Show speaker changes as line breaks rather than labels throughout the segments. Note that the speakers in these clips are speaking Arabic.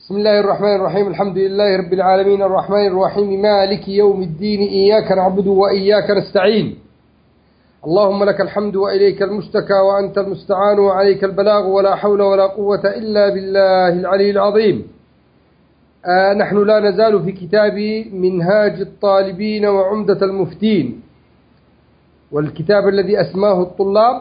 بسم الله الرحمن الرحيم. الحمد لله رب العالمين الرحمن الرحيم مالك يوم الدين. إياك نعبد وإياك نستعين. اللهم لك الحمد وإليك المشتكى وأنت المستعان وعليك البلاغ ولا حول ولا قوة إلا بالله العلي العظيم. نحن لا نزال في كتاب منهاج الطالبين وعمدة المفتين، والكتاب الذي أسماه الطلاب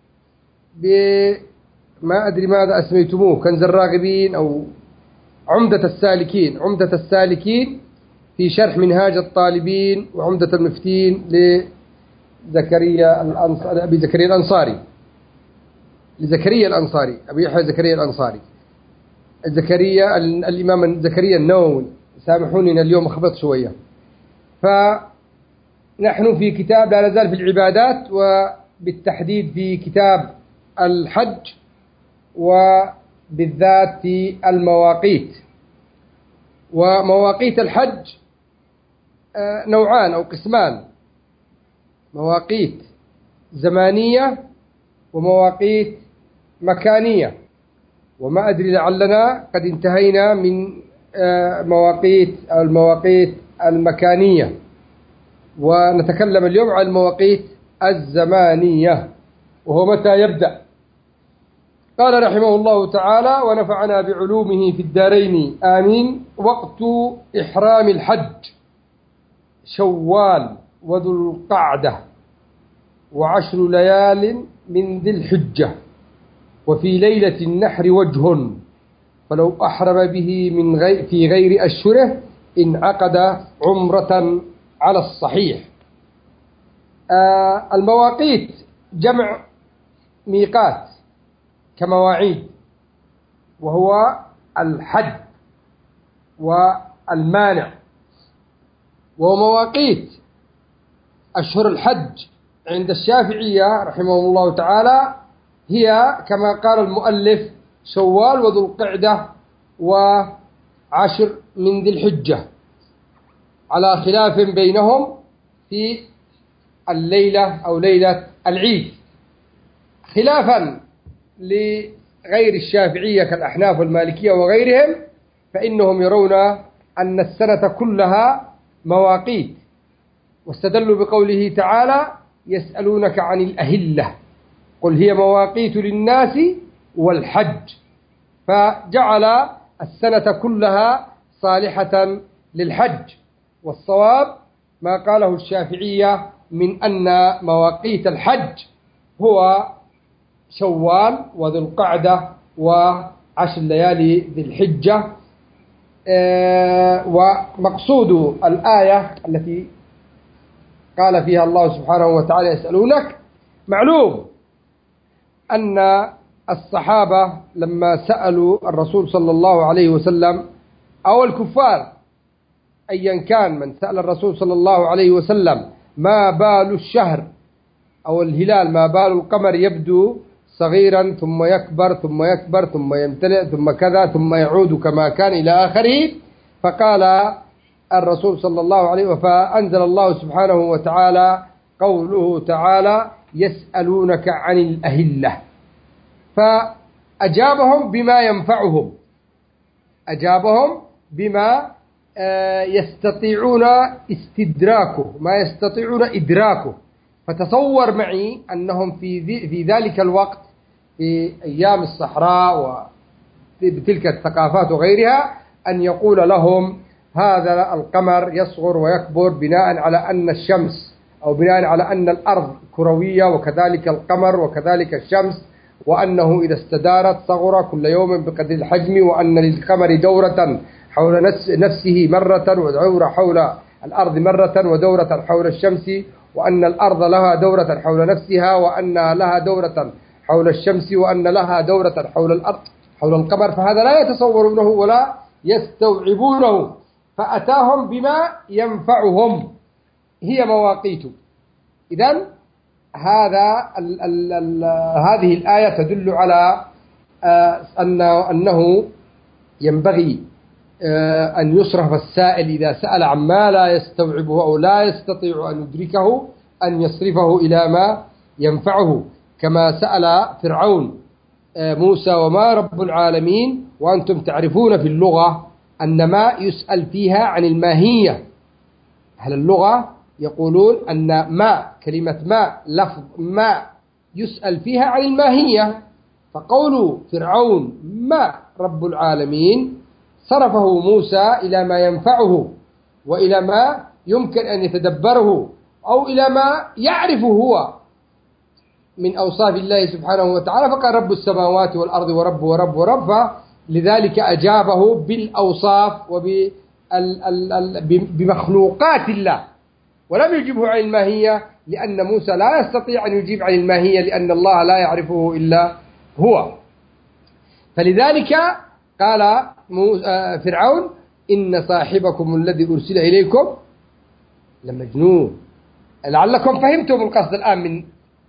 ما أدري ماذا أسميتموه، كنز الراغبين أو عمدة السالكين. عمدة السالكين في شرح منهاج الطالبين وعمدة المفتين لزكريا الأنصاري، أبي زكريا الأنصاري، لزكريا الأنصاري، أبي يحيى زكريا الأنصاري، زكريا الإمام زكريا النووي. سامحوني اليوم أخبط شوية. فنحن في كتاب لا نزال في العبادات، وبالتحديد في كتاب الحج، وبالذات في المواقيت. ومواقيت الحج نوعان أو قسمان: مواقيت زمانية ومواقيت مكانية. وما أدري لعلنا قد انتهينا من المواقيت المكانية، ونتكلم اليوم عن المواقيت الزمانية، وهو متى يبدأ. قال رحمه الله تعالى ونفعنا بعلومه في الدارين آمين: وقت إحرام الحج شوال وذو القعدة و10 ليال من ذي الحجة، وفي ليلة النحر وجه، فلو أحرم به في غير أشهره انعقد عمرة على الصحيح. المواقيت جمع ميقات كمواعيد، وهو الحد والمانع. ومواقيت أشهر الحج عند الشافعية رحمه الله تعالى هي كما قال المؤلف شوال وذو القعدة و10 من ذي الحجة، على خلاف بينهم في الليلة أو ليلة العيد، خلافا لغير الشافعية كالأحناف والمالكية وغيرهم، فإنهم يرون أن السنة كلها مواقيت، واستدلوا بقوله تعالى: يسألونك عن الأهلة قل هي مواقيت للناس والحج، فجعل السنة كلها صالحة للحج. والصواب ما قاله الشافعية من أن مواقيت الحج هو شوال وذو القعدة و10 ليالي ذي الحجة. ومقصود الآية التي قال فيها الله سبحانه وتعالى يسألونك، معلوم أن الصحابة لما سألوا الرسول صلى الله عليه وسلم أو الكفار أيا كان من سأل الرسول صلى الله عليه وسلم ما بال الشهر أو الهلال، ما بال القمر يبدو صغيرا ثم يكبر ثم يكبر ثم يمتلئ ثم كذا ثم يعود كما كان إلى آخره، فقال الرسول صلى الله عليه وسلم: فأنزل الله سبحانه وتعالى قوله تعالى: يسألونك عن الأهلة، فأجابهم بما ينفعهم، أجابهم بما يستطيعون استدراكه، ما يستطيعون إدراكه. فتصور معي أنهم في ذلك الوقت في أيام الصحراء وبتلك الثقافات وغيرها أن يقول لهم هذا القمر يصغر ويكبر بناء على أن الشمس أو بناء على أن الأرض كروية وكذلك القمر وكذلك الشمس، وأنه إذا استدارت صغر كل يوم بقدر الحجم، وأن للقمر دورة حول نفسه مرة، ودورة حول الأرض مرة، ودورة حول الشمس، وأن الأرض لها دورة حول نفسها، وأن لها دورة حول الشمس، وأن لها دورة حول الأرض حول القمر. فهذا لا يتصورونه ولا يستوعبونه، فأتاهم بما ينفعهم، هي مواقيت. إذن هذه الآية تدل على أنه ينبغي أن يصرف السائل إذا سأل عما لا يستوعبه أو لا يستطيع أن يدركه أن يصرفه إلى ما ينفعه، كما سأل فرعون موسى: وما رب العالمين؟ وأنتم تعرفون في اللغة أن ما يسأل فيها عن الماهية. أهل اللغة يقولون أن ما، كلمة ما، لفظ ما يسأل فيها عن الماهية. فقول فرعون ما رب العالمين صرفه موسى إلى ما ينفعه، وإلى ما يمكن أن يتدبره، أو إلى ما يعرفه هو من أوصاف الله سبحانه وتعالى. فقال رب السماوات والأرض ورب ورب ورب، لذلك أجابه بالأوصاف بمخلوقات الله، ولم يجبه عن الماهية، لأن موسى لا يستطيع أن يجيب عن الماهية، لأن الله لا يعرفه إلا هو. فلذلك قال فرعون إن صاحبكم الذي أرسل إليكم لمجنون. لعلكم فهمتم القصد الآن من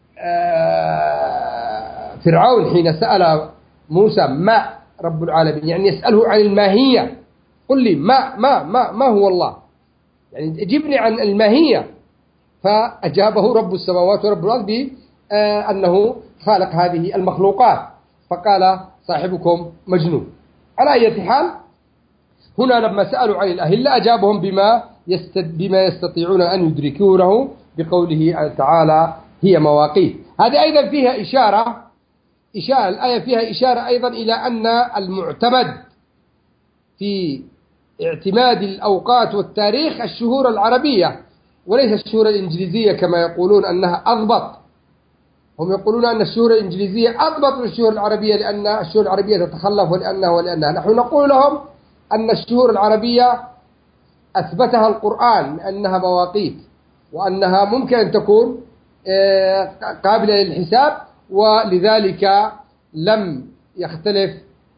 فرعون حين سأل موسى ما رب العالمين، يعني يسأله عن الماهية. قل لي ما هو الله، يعني اجبني عن الماهية. فأجابه رب السماوات ورب الأرض بأنه خالق هذه المخلوقات، فقال صاحبكم مجنون. على أي حال، هنا لما سألوا عن الأهلة أجابهم بما يستطيعون أن يدركونه، بقوله تعالى هي مواقيت. هذه أيضا فيها إشارة الآية فيها إشارة أيضا إلى أن المعتمد في اعتماد الأوقات والتاريخ الشهور العربية، وليس الشهور الإنجليزية كما يقولون أنها أضبط. هم يقولون أن الشهور الإنجليزية أضبط من الشهور العربية، لأن الشهور العربية تتخلف ولأنها. نحن نقول لهم أن الشهور العربية أثبتها القرآن أنها مواقيت، وأنها ممكن أن تكون قابلة للحساب، ولذلك لم يختلف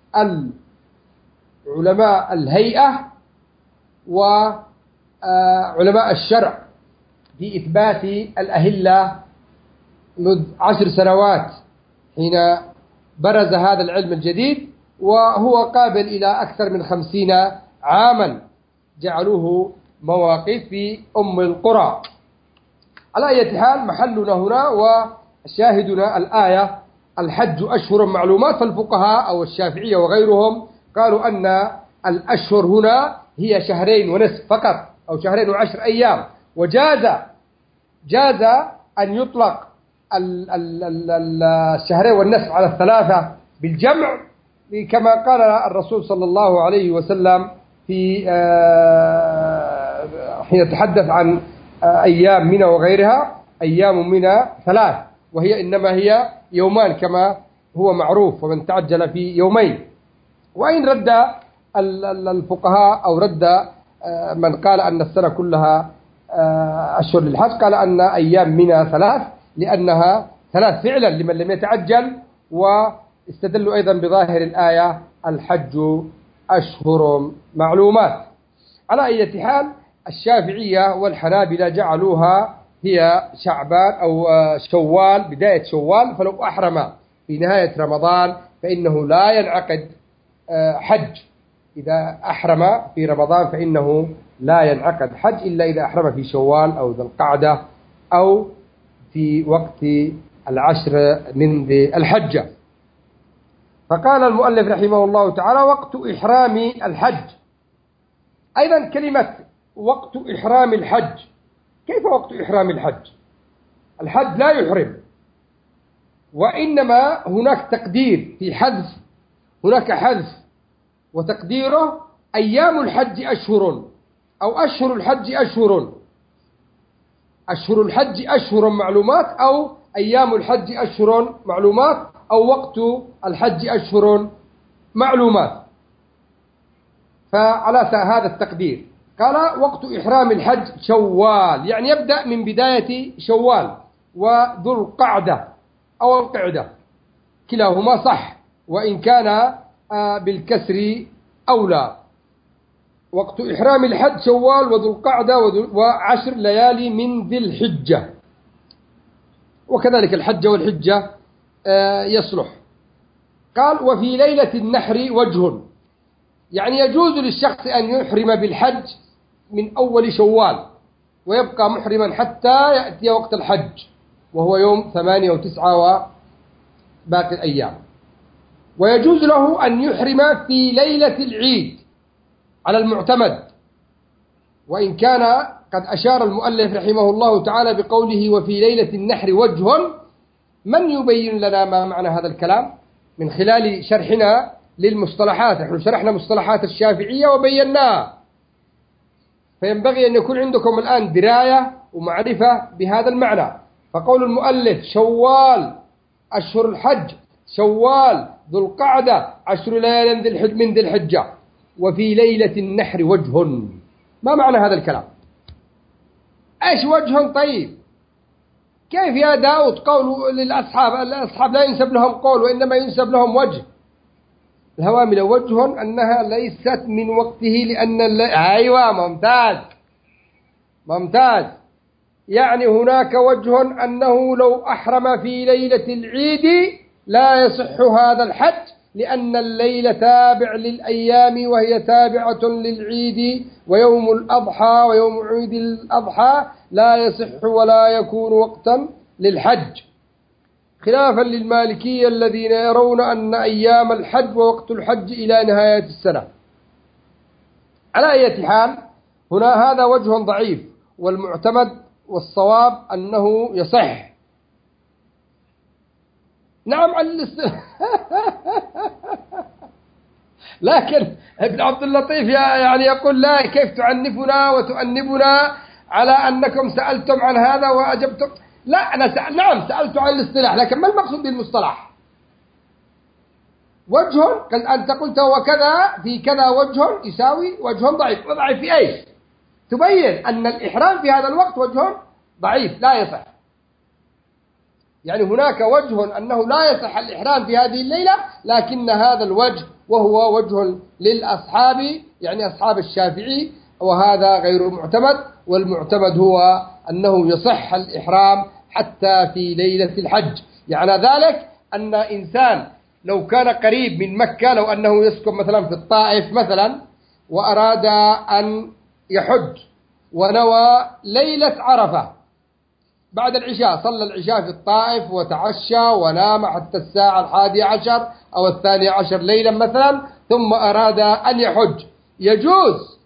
علماء الهيئة وعلماء الشرع في إثبات الأهلة منذ 10 سنوات حين برز هذا العلم الجديد، وهو قابل إلى أكثر من 50 عاما جعلوه مواقيت في أم القرى. على أي حال، محلنا هنا وشاهدنا الآية الحج أشهر معلومات. فالفقهاء أو الشافعية وغيرهم قالوا أن الأشهر هنا هي 2 ونصف فقط، أو 2 و10 أيام. وجاز أن يطلق 2 والنصف على 3 بالجمع، كما قال الرسول صلى الله عليه وسلم في حين يتحدث عن أيام منى وغيرها: أيام منى 3، وهي إنما هي يومان كما هو معروف، ومن تعجل في يومين. وإن رد الفقهاء أو رد من قال أن السنة كلها أشهر للحج، قال أن أيام منى 3 لأنها 3 فعلا لمن لم يتعجل. واستدلوا أيضا بظاهر الآية الحج أشهر معلومات. على أي حال، الشافعية والحنابلة جعلوها هي شعبان أو شوال، بداية شوال. فلو أحرم في نهاية رمضان فإنه لا ينعقد حج. إذا أحرم في رمضان فإنه لا ينعقد حج إلا إذا أحرم في شوال أو ذي القعدة أو في وقت 10 من ذي الحجة. فقال المؤلف رحمه الله تعالى: وقت إحرام الحج. أيضا كلمة وقت إحرام الحج، كيف وقت إحرام الحج؟ الحج لا يحرم، وإنما هناك تقدير في حذف، هناك حذف وتقديره أيام الحج أشهر، أو أشهر الحج أشهر. أشهر الحج أشهر معلومات، أو أيام الحج أشهر معلومات، أو وقت الحج أشهر معلومات. فعلى هذا التقدير قال: وقت إحرام الحج شوال، يعني يبدأ من بداية شوال، وذو القعدة أو القعدة كلاهما صح، وإن كان بالكسر أولى. وقت إحرام الحج شوال وذو القعدة و10 ليالي من ذي الحجة، وكذلك الحج والحجة يصلح. قال: وفي ليلة النحر وجه، يعني يجوز للشخص أن يحرم بالحج من أول شوال، ويبقى محرما حتى يأتي وقت الحج، وهو يوم 8 و9 وباقي الأيام. ويجوز له أن يحرم في ليلة العيد على المعتمد، وإن كان قد أشار المؤلف رحمه الله تعالى بقوله وفي ليلة النحر وجه. من يبين لنا ما معنى هذا الكلام من خلال شرحنا للمصطلحات؟ نحن شرحنا مصطلحات الشافعية وبيناها، فينبغي أن يكون عندكم الآن دراية ومعرفة بهذا المعنى. فقول المؤلف شوال أشهر الحج، شوال ذو القعدة 10 ليال من ذي الحجة، وفي ليلة النحر وجه. ما معنى هذا الكلام؟ ايش وجه؟ طيب كيف يا داود قول للأصحاب؟ الأصحاب لا ينسب لهم قول وإنما ينسب لهم وجه. الهوامل وجه أنها ليست من وقته لأن أيوة ممتاز ممتاز. يعني هناك وجه أنه لو أحرم في ليلة العيد لا يصح هذا الحج، لأن الليل تابع للأيام وهي تابعة للعيد، ويوم الأضحى ويوم عيد الأضحى لا يصح ولا يكون وقتا للحج، خلافا للمالكية الذين يرون أن أيام الحج ووقت الحج إلى نهاية السنة. على أي حال هنا هذا وجه ضعيف، والمعتمد والصواب أنه يصح. نعم لكن ابن عبد اللطيف يعني يقول لا، كيف تعنفنا وتؤنبنا على أنكم سألتم عن هذا وأجبتم؟ لا أنا نعم سألت عن الاصطلاح، لكن ما المقصود بالمصطلح؟ وجه أنت قلت وكذا في كذا وجه يساوي وجه ضعيف. وضعيف في أي؟ تبين أن الإحرام في هذا الوقت وجه ضعيف لا يصح. يعني هناك وجه أنه لا يصح الإحرام في هذه الليلة، لكن هذا الوجه وهو وجه للأصحاب يعني أصحاب الشافعي، وهذا غير معتمد. والمعتمد هو أنه يصح الإحرام حتى في ليلة الحج. يعني ذلك أن إنسان لو كان قريب من مكة، لو أنه يسكن مثلا في الطائف مثلا وأراد أن يحج ونوى ليلة عرفة بعد العشاء، صلى العشاء في الطائف وتعشى ونام حتى الساعة 11 أو 12 ليلا مثلا، ثم أراد أن يحج، يجوز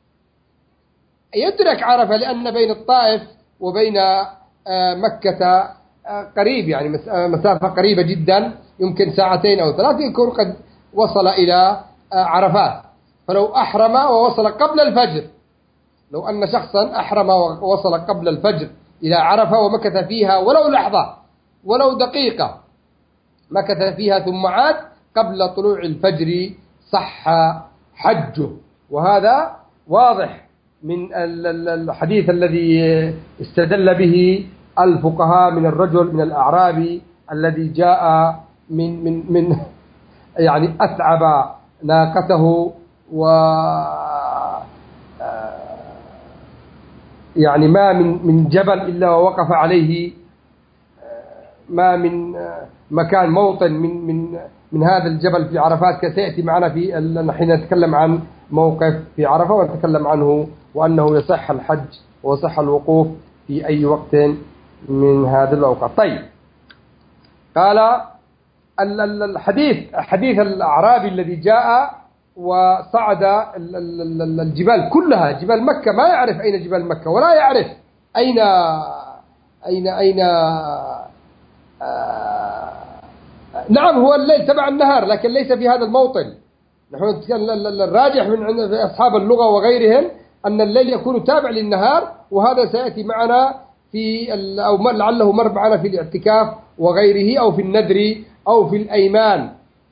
يدرك عرفة، لأن بين الطائف وبين مكة قريب، يعني مسافة قريبة جدا، يمكن 2 أو 3 يكون قد وصل إلى عرفات. فلو أحرم ووصل قبل الفجر، لو أن شخصا أحرم ووصل قبل الفجر إلى عرفة ومكث فيها ولو لحظة ولو دقيقة، مكث فيها ثم عاد قبل طلوع الفجر، صح حجه. وهذا واضح من الحديث الذي استدل به الفقهاء من الرجل من الأعرابي الذي جاء من يعني أتعب ناقته و يعني ما من جبل إلا ووقف عليه، ما من مكان موطن من هذا الجبل في عرفات، كسيأتي معنا في حين نتكلم عن موقف في عرفة ونتكلم عنه، وأنه يصح الحج ويصح الوقوف في أي وقت من هذه الأوقات. طيب، قال حديث الأعرابي الذي جاء وصعد الجبال كلها، جبال مكة، ما يعرف أين جبال مكة ولا يعرف أين نعم هو الليل تبع النهار، لكن ليس في هذا الموطن. نحن الراجح من عند أصحاب اللغة وغيرهم أن الليل يكون تابع للنهار، وهذا سيأتي معنا في أو لعله مر معنا في الاعتكاف وغيره، أو في النذر أو في الأيمان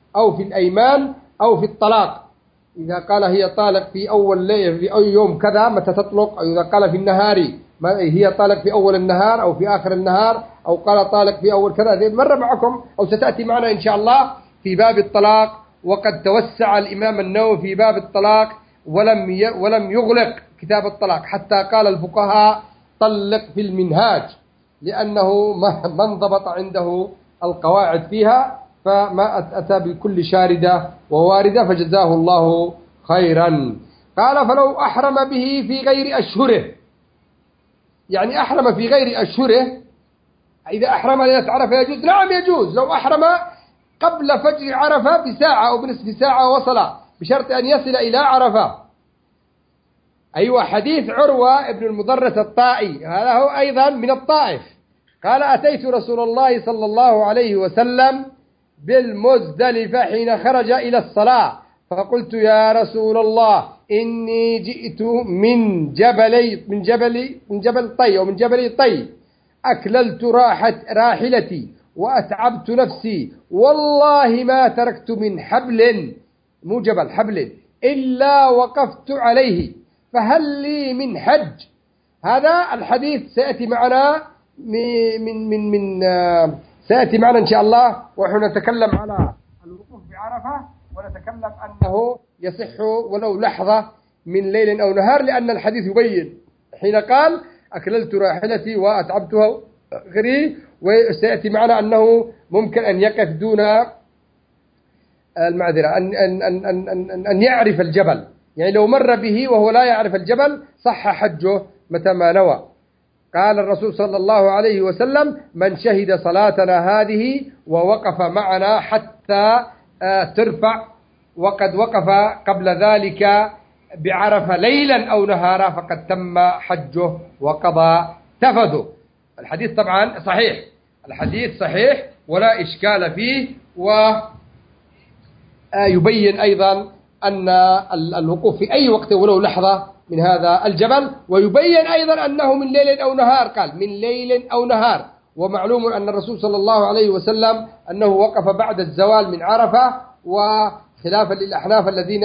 أو في الطلاق. إذا قال هي طالق في أول ليل في أي يوم كذا متى تطلق، أو إذا قال في النهار هي طالق في أول النهار أو في آخر النهار، أو قال طالق في أول كذا، مر معكم أو ستأتي معنا إن شاء الله في باب الطلاق. وقد توسع الإمام النووي في باب الطلاق ولم يغلق كتاب الطلاق، حتى قال الفقهاء طلق في المنهاج، لأنه ما انضبط عنده القواعد فيها، فما أتى بكل شاردة وواردة، فجزاه الله خيرا. قال فلو أحرم به في غير أشهره، يعني أحرم في غير أشهره، إذا أحرم ليلة عرفة يجوز؟ نعم يجوز. لو أحرم قبل فجر عرفة بساعة أو بنصف ساعة وصل بشرط أن يصل إلى عرفة. أيوة، حديث عروة بن المضرس الطائي هذا هو أيضا من الطائف، قال أتيت رسول الله صلى الله عليه وسلم بالمزدلفة حين خرج إلى الصلاة، فقلت يا رسول الله إني جئت من جبل طي أو من جبل طي، أكللت راحلتي وأتعبت نفسي، والله ما تركت من حبل، مو جبل، حبل، إلا وقفت عليه، فهل لي من حج؟ هذا الحديث سيأتي معنا سيأتي معنا إن شاء الله، ونحن نتكلم على الوقوف بعرفة، ونتكلم أنه يصح ولو لحظة من ليل أو نهار، لأن الحديث يبين حين قال أكللت راحلتي وأتعبتها غري، وسيأتي معنا أنه ممكن أن يقف دون المعذرة أن يعرف الجبل، يعني لو مر به وهو لا يعرف الجبل صح حجه متى ما نوى. قال الرسول صلى الله عليه وسلم من شهد صلاتنا هذه ووقف معنا حتى ترفع، وقد وقف قبل ذلك بعرفة ليلا أو نهارا، فقد تم حجه وقضى تفده. الحديث طبعا صحيح، الحديث صحيح ولا إشكال فيه، ويبين أيضا أن الوقوف في أي وقت ولو لحظة من هذا الجبل، ويبين أيضا أنه من ليل أو نهار، قال من ليل أو نهار. ومعلوم أن الرسول صلى الله عليه وسلم أنه وقف بعد الزوال من عرفة، وخلافا للأحناف الذين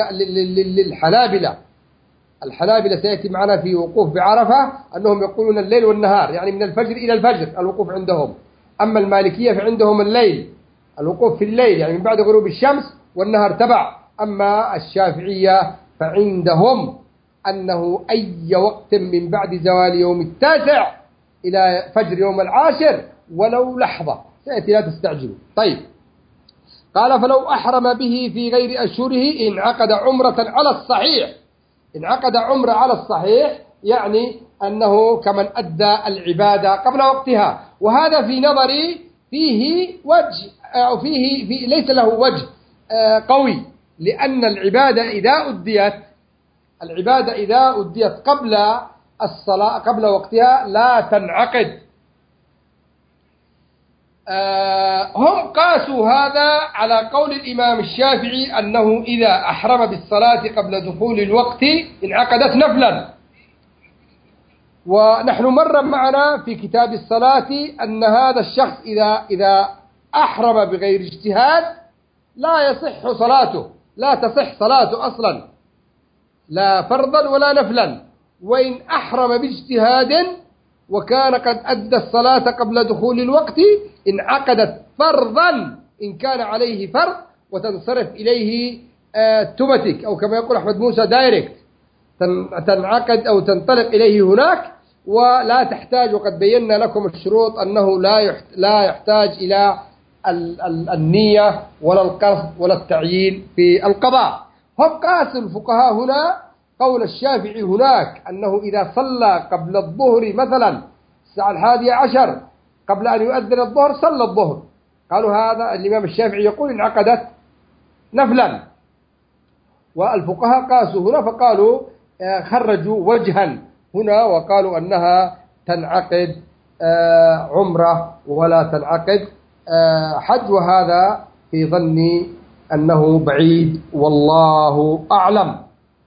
الحنابلة سيأتي معنا في وقوف بعرفة أنهم يقولون الليل والنهار، يعني من الفجر إلى الفجر الوقوف عندهم. أما المالكية فعندهم الليل، الوقوف في الليل يعني من بعد غروب الشمس، والنهار تبع. أما الشافعية فعندهم أنه أي وقت من بعد زوال يوم 9 إلى فجر يوم 10 ولو لحظة، سيأتي لا تستعجلوا. طيب، قال فلو أحرم به في غير أشهره انعقد عمرة على الصحيح. انعقد عمرة على الصحيح يعني أنه كمن أدى العبادة قبل وقتها، وهذا في نظري فيه وجه أو فيه ليس له وجه قوي، لأن العبادة إذا أديت قبل الصلاة قبل وقتها لا تنعقد. هم قاسوا هذا على قول الإمام الشافعي أنه إذا أحرم بالصلاة قبل دخول الوقت انعقدت نفلا. ونحن مر معنا في كتاب الصلاة أن هذا الشخص إذا أحرم بغير اجتهاد لا يصح صلاته، لا تصح صلاته أصلا، لا فرضا ولا نفلا. وإن أحرم باجتهاد وكان قد أدى الصلاة قبل دخول الوقت انعقدت فرضا إن كان عليه فرض، وتنصرف إليه توماتيك أو كما يقول أحمد موسى دايركت، تنعقد أو تنطلق إليه هناك، ولا تحتاج. وقد بينا لكم الشروط أنه لا يحتاج إلى النية ولا القصد ولا التعيين في القضاء. هم قاس الفقهاء هنا قول الشافعي هناك أنه إذا صلى قبل الظهر مثلا الساعة 11 قبل أن يؤذن الظهر صلى الظهر، قالوا هذا الإمام الشافعي يقول انعقدت نفلا. والفقهاء قاسوا هنا فقالوا خرجوا وجها هنا وقالوا أنها تنعقد عمرة ولا تنعقد حج، وهذا في ظني أنه بعيد والله أعلم.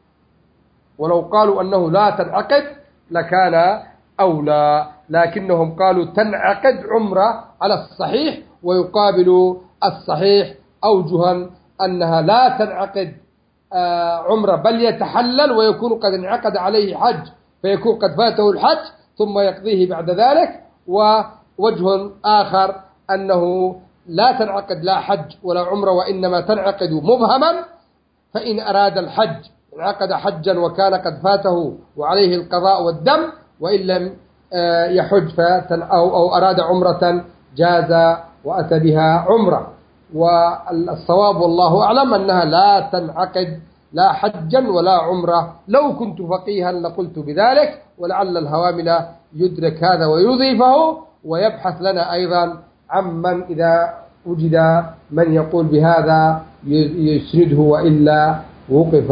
ولو قالوا أنه لا تنعقد لكان أولى، لكنهم قالوا تنعقد عمرة على الصحيح، ويقابل الصحيح أوجها أنها لا تنعقد عمرة بل يتحلل ويكون قد انعقد عليه حج، فيكون قد فاته الحج ثم يقضيه بعد ذلك. ووجه آخر أنه لا تنعقد لا حج ولا عمرة، وإنما تنعقد مبهما، فإن أراد الحج انعقد حجا وكان قد فاته وعليه القضاء والدم، وإن لم يحج أو أراد عمرة جاز وأتى بها عمرة. والصواب والله أعلم أنها لا تنعقد لا حجا ولا عمرة. لو كنت فقيها لقلت بذلك، ولعل الهوامل يدرك هذا ويضيفه، ويبحث لنا أيضا عمن إذا وجد من يقول بهذا يسنده، وإلا وقف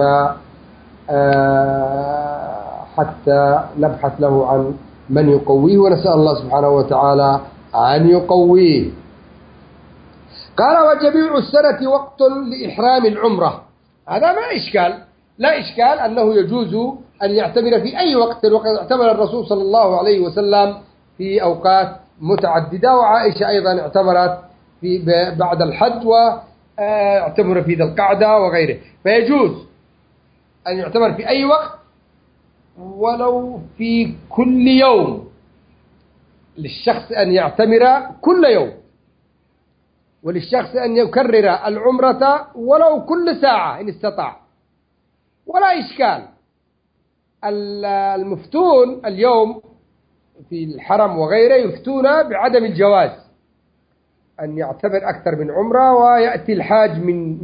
حتى نبحث له عن من يقويه، ونسأل الله سبحانه وتعالى أن يقويه. قال: وجميع السنة وقت لإحرام العمرة. هذا ما إشكال، لا إشكال أنه يجوز أن يعتمر في أي وقت، وقد اعتمر الرسول صلى الله عليه وسلم في أوقات متعددة، وعائشة أيضا اعتمرت بعد الحج، واعتمر في ذي القعدة وغيره، فيجوز أن يعتمر في أي وقت ولو في كل يوم، للشخص أن يعتمر كل يوم، وللشخص أن يكرر العمرة ولو كل ساعة إن استطاع، ولا إشكال. المفتون اليوم في الحرم وغيره يفتون بعدم الجواز أن يعتبر أكثر من عمرة، ويأتي الحاج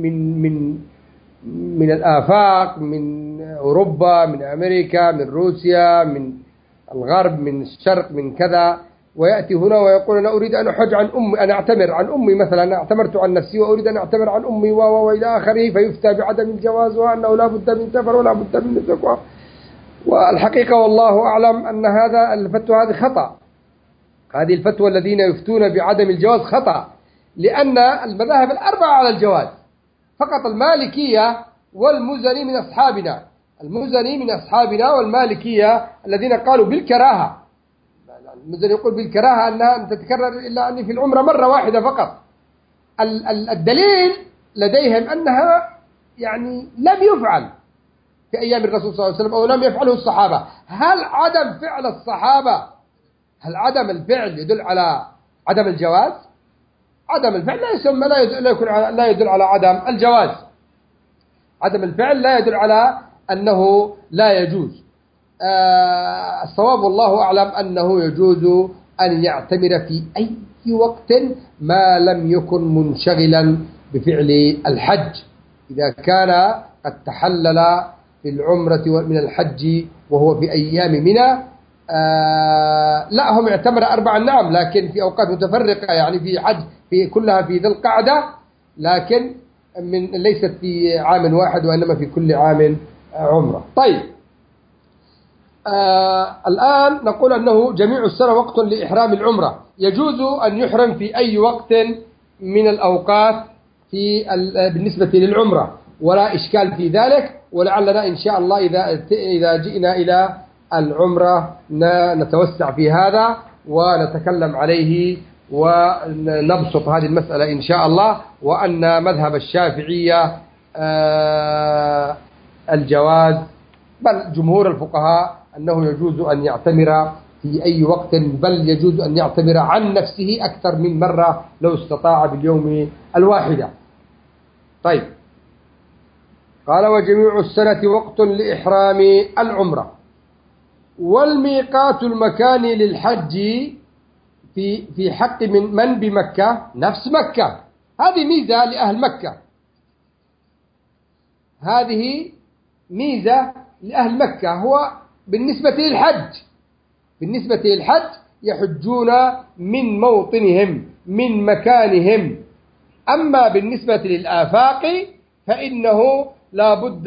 من الآفاق، من أوروبا، من أمريكا، من روسيا، من الغرب، من الشرق، من كذا، ويأتي هنا ويقول: أنا أريد أن أحج عن أمي، أنا أعتمر عن أمي مثلا، أنا اعتمرت عن نفسي وأريد أن أعتمر عن أمي وإلى آخره، فيفتى بعدم الجواز، وأنه لا بد من سفر ولا بد من نسك. والحقيقة والله أعلم أن هذا الفتوى هذه خطأ، هذه الفتوى الذين يفتون بعدم الجواز خطأ، لأن المذاهب الأربعة على الجواز، فقط المالكية والمزني من أصحابنا، المزني من أصحابنا والمالكية الذين قالوا بالكراهة. المزني يقول بالكراهة أنها أن تتكرر إلا أن في العمرة مرة واحدة فقط. الدليل لديهم أنها يعني لم يفعل في أيام الرسول صلى الله عليه وسلم، أو لم يفعله الصحابة. هل عدم فعل الصحابة، هل عدم الفعل يدل على عدم الجواز؟ عدم الفعل لا يسمى، لا يدل على عدم الجواز. عدم الفعل لا يدل على أنه لا يجوز. الصواب والله أعلم أنه يجوز أن يعتمر في أي وقت ما لم يكن منشغلا بفعل الحج. إذا كان قد تحلل في العمرة من الحج وهو في أيام منى، لا هم اعتمر 4 نعم، لكن في أوقات متفرقة، يعني في حج في كلها في ذي القعدة، لكن ليست في عام واحد، وإنما في كل عام عمرة. طيب، الآن نقول أنه جميع السنة وقت لإحرام العمرة، يجوز أن يحرم في أي وقت من الأوقات بالنسبة للعمرة، ولا إشكال في ذلك. ولعلنا إن شاء الله إذا جئنا إلى العمرة نتوسع في هذا ونتكلم عليه ونبسط هذه المسألة إن شاء الله. وأن مذهب الشافعية الجواز، بل جمهور الفقهاء أنه يجوز أن يعتمر في أي وقت، بل يجوز أن يعتمر عن نفسه أكثر من مرة لو استطاع باليوم الواحدة. طيب، قال: وجميع السنة وقت لإحرام العمرة. والميقات المكاني للحج في حق من بمكة نفس مكة. هذه ميزة لأهل مكة، هذه ميزة لأهل مكة. هو بالنسبة للحج يحجون من موطنهم من مكانهم. أما بالنسبة للآفاق فإنه لا بد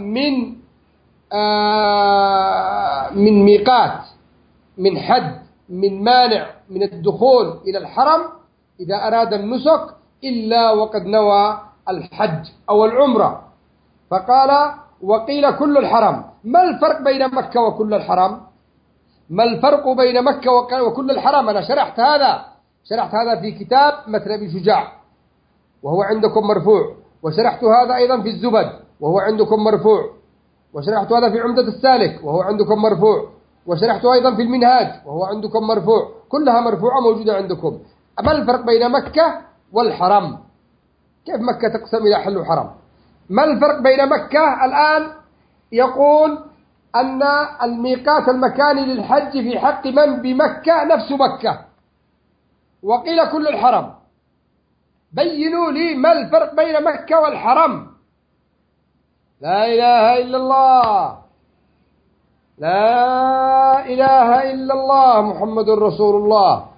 من ميقات، من حد، من مانع من الدخول إلى الحرم إذا أراد النسك إلا وقد نوى الحج أو العمرة. فقال: وقيل كل الحرم. ما الفرق بين مكة وكل الحرم؟ ما الفرق بين مكة وكل الحرم؟ أنا شرحت هذا في كتاب متن أبي شجاع وهو عندكم مرفوع، وشرحت هذا أيضا في الزبد وهو عندكم مرفوع، وشرحت هذا في عمدة السالك وهو عندكم مرفوع، وشرحت أيضا في المنهاج وهو عندكم مرفوع، كلها مرفوعة موجودة عندكم. ما الفرق بين مكة والحرم؟ كيف مكة تقسم إلى حل وحرم؟ ما الفرق بين مكة الآن؟ يقول أن الميقات المكاني للحج في حق من بمكة نفس مكة، وقيل كل الحرم. بينوا لي ما الفرق بين مكة والحرم. لا إله إلا الله، لا إله إلا الله محمد رسول الله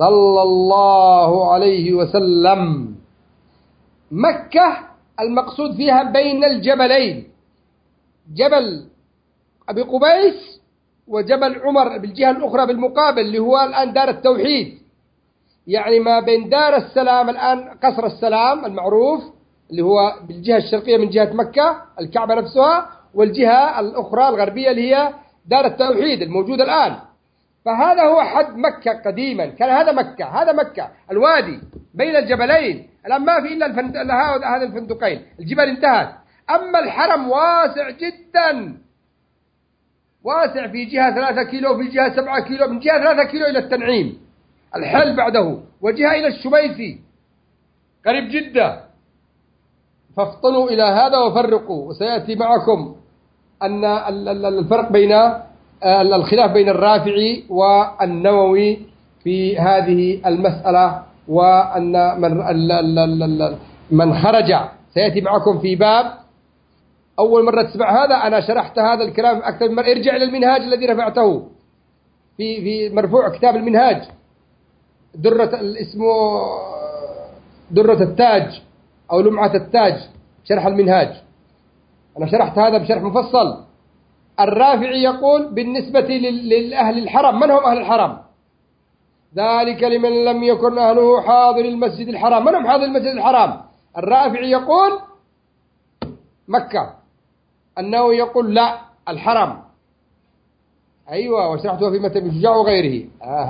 صلى الله عليه وسلم. مكة المقصود فيها بين الجبلين، جبل أبي قبيس وجبل عمر بالجهة الأخرى بالمقابل، اللي هو الآن دار التوحيد، يعني ما بين دار السلام الآن قصر السلام المعروف اللي هو بالجهة الشرقية من جهة مكة الكعبة نفسها، والجهة الأخرى الغربية اللي هي دار التوحيد الموجودة الآن. فهذا هو حد مكة قديما، كان هذا مكة، هذا مكة الوادي بين الجبلين، الآن ما في إلا هذا الفندقين، الجبال انتهت. أما الحرم واسع جدا، واسع، في جهة 3 كيلو، في جهة 7 كيلو، من جهة 3 كيلو إلى التنعيم الحل بعده، وجهة إلى الشميسي قريب جدا. فافطنوا إلى هذا وفرقوا، وسيأتي معكم أن الفرق بين الخلاف بين الرافعي والنووي في هذه المسألة، وأن من خرج سيأتي معكم في باب. أول مرة تسمع هذا، أنا شرحت هذا الكلام أكثر من مرة، ارجع إلى المنهاج الذي رفعته في مرفوع كتاب المنهاج، اسمه درة التاج أو لمعة التاج، شرح المنهاج، أنا شرحت هذا بشرح مفصل. الرافعي يقول بالنسبة لأهل الحرم، من هم أهل الحرم؟ ذلك لمن لم يكن أهله حاضر المسجد الحرام. من هم حاضر المسجد الحرام؟ الرافعي يقول مكة، النووي يقول لا، الحرم. أيوة، وشرحتها في متن الشجاع وغيره.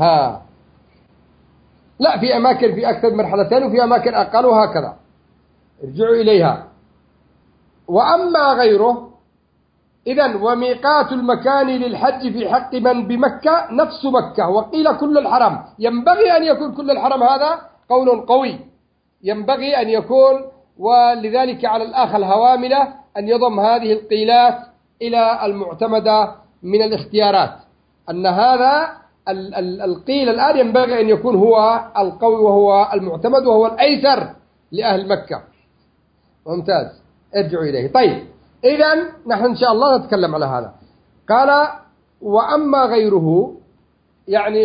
لا، في أماكن في أكثر من مرحلتين، وفي أماكن أقل، وهكذا ارجعوا إليها. وأما غيره، إذن وميقات المكان للحج في حق من بمكة نفس مكة، وقيل كل الحرم. ينبغي أن يكون كل الحرم، هذا قول قوي، ينبغي أن يكون. ولذلك على الأخ الهواملة أن يضم هذه القيلات إلى المعتمدة من الاختيارات، أن هذا القيل الآن ينبغي أن يكون هو القوي وهو المعتمد وهو الأيسر لأهل مكة. ممتاز، ارجعوا إليه. طيب، إذن نحن إن شاء الله نتكلم على هذا. قال وأما غيره، يعني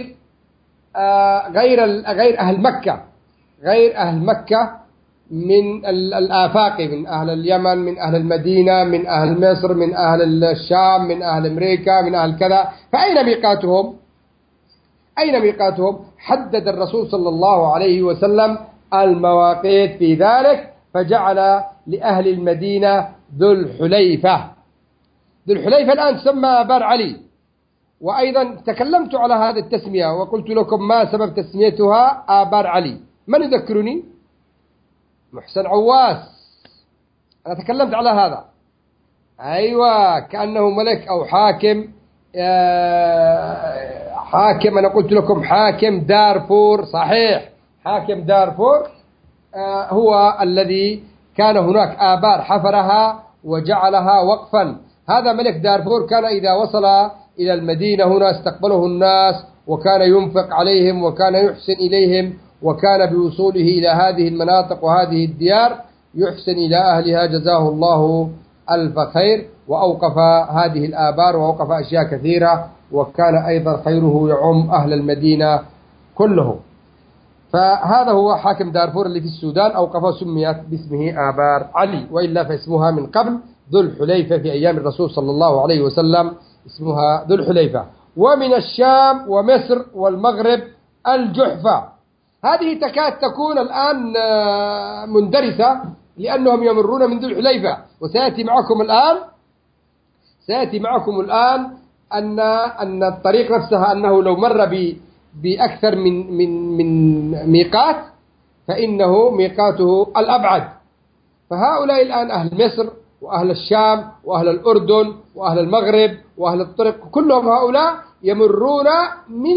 غير أهل مكة، غير أهل مكة من الآفاق، من أهل اليمن، من أهل المدينة، من أهل مصر، من أهل الشام، من أهل أمريكا، من أهل كذا، فأين ميقاتهم؟ أين ميقاتهم؟ حدد الرسول صلى الله عليه وسلم المواقيت في ذلك، فجعل لأهل المدينة ذو الحليفة. ذو الحليفة الآن تسمى آبار علي. وأيضا تكلمت على هذه التسمية وقلت لكم ما سبب تسميتها آبار علي. من يذكرني؟ محسن عواس، أنا تكلمت على هذا. أيوة، كأنه ملك أو حاكم. حاكم، أنا قلت لكم حاكم دارفور، صحيح، حاكم دارفور هو الذي كان هناك آبار حفرها وجعلها وقفا. هذا ملك دارفور كان إذا وصل إلى المدينة هنا استقبله الناس، وكان ينفق عليهم، وكان يحسن إليهم، وكان بوصوله إلى هذه المناطق وهذه الديار يحسن إلى أهلها جزاه الله ألف خير، وأوقف هذه الآبار وأوقف أشياء كثيرة، وكان أيضا خيره يعم أهل المدينة كلهم. فهذا هو حاكم دارفور اللي في السودان، أوقفه سميت باسمه آبار علي، وإلا فاسمها من قبل ذو الحليفة في أيام الرسول صلى الله عليه وسلم، اسمها ذو الحليفة. ومن الشام ومصر والمغرب الجحفة. هذه تكاد تكون الآن مندرسة، لأنهم يمرون من ذو الحليفة. وسيأتي معكم الآن أن الطريق نفسها، أنه لو مر بأكثر من ميقات فإنه ميقاته الأبعد. فهؤلاء الآن أهل مصر وأهل الشام وأهل الأردن وأهل المغرب وأهل الطرق، كلهم هؤلاء يمرون من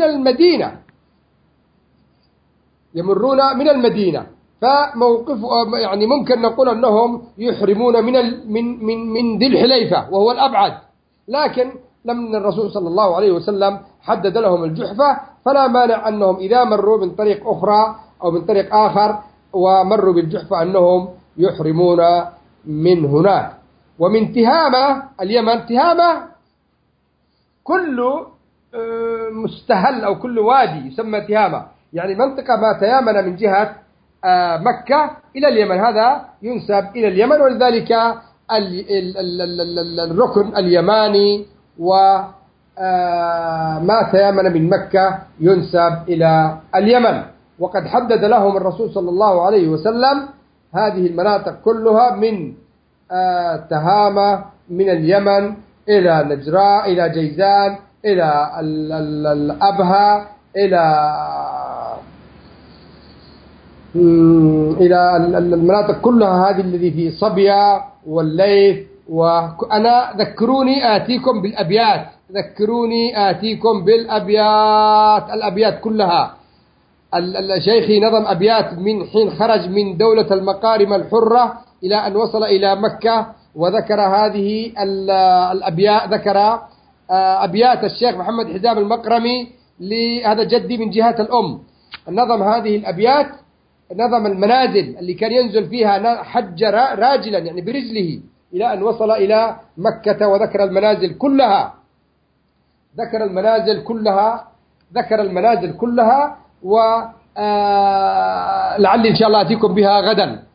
المدينة، فموقف يعني ممكن نقول أنهم يحرمون من ذي الحليفة وهو الأبعد. لكن لما الرسول صلى الله عليه وسلم حدد لهم الجحفة، فلا مانع أنهم إذا مروا من طريق أخرى أو من طريق آخر ومروا بالجحفة أنهم يحرمون من هناك. ومن تهامة اليمن، تهامة كل مستهل أو كل وادي يسمى تهامة، يعني منطقة ما تيامن من جهة مكة إلى اليمن، هذا ينسب إلى اليمن، ولذلك الركن اليماني وما تيامن من مكة ينسب إلى اليمن. وقد حدد لهم الرسول صلى الله عليه وسلم هذه المناطق كلها من تهامة من اليمن إلى نجراء إلى جيزان إلى الأبها إلى المناطق كلها هذه الذي في صبيا والليث. وأنا ذكروني آتيكم بالأبيات، ذكروني آتيكم بالأبيات، الأبيات كلها. الشيخي نظم أبيات من حين خرج من دولة المقارم الحرة إلى أن وصل إلى مكة، وذكر هذه الأبيات، ذكر أبيات الشيخ محمد حزام المقرمي، لهذا جدي من جهة الأم. نظم هذه الأبيات، نظم المنازل اللي كان ينزل فيها، حج راجلا يعني برجله إلى أن وصل إلى مكة، وذكر المنازل كلها، ذكر المنازل كلها، ذكر المنازل كلها. ولعلي إن شاء الله أتيكم بها غدا.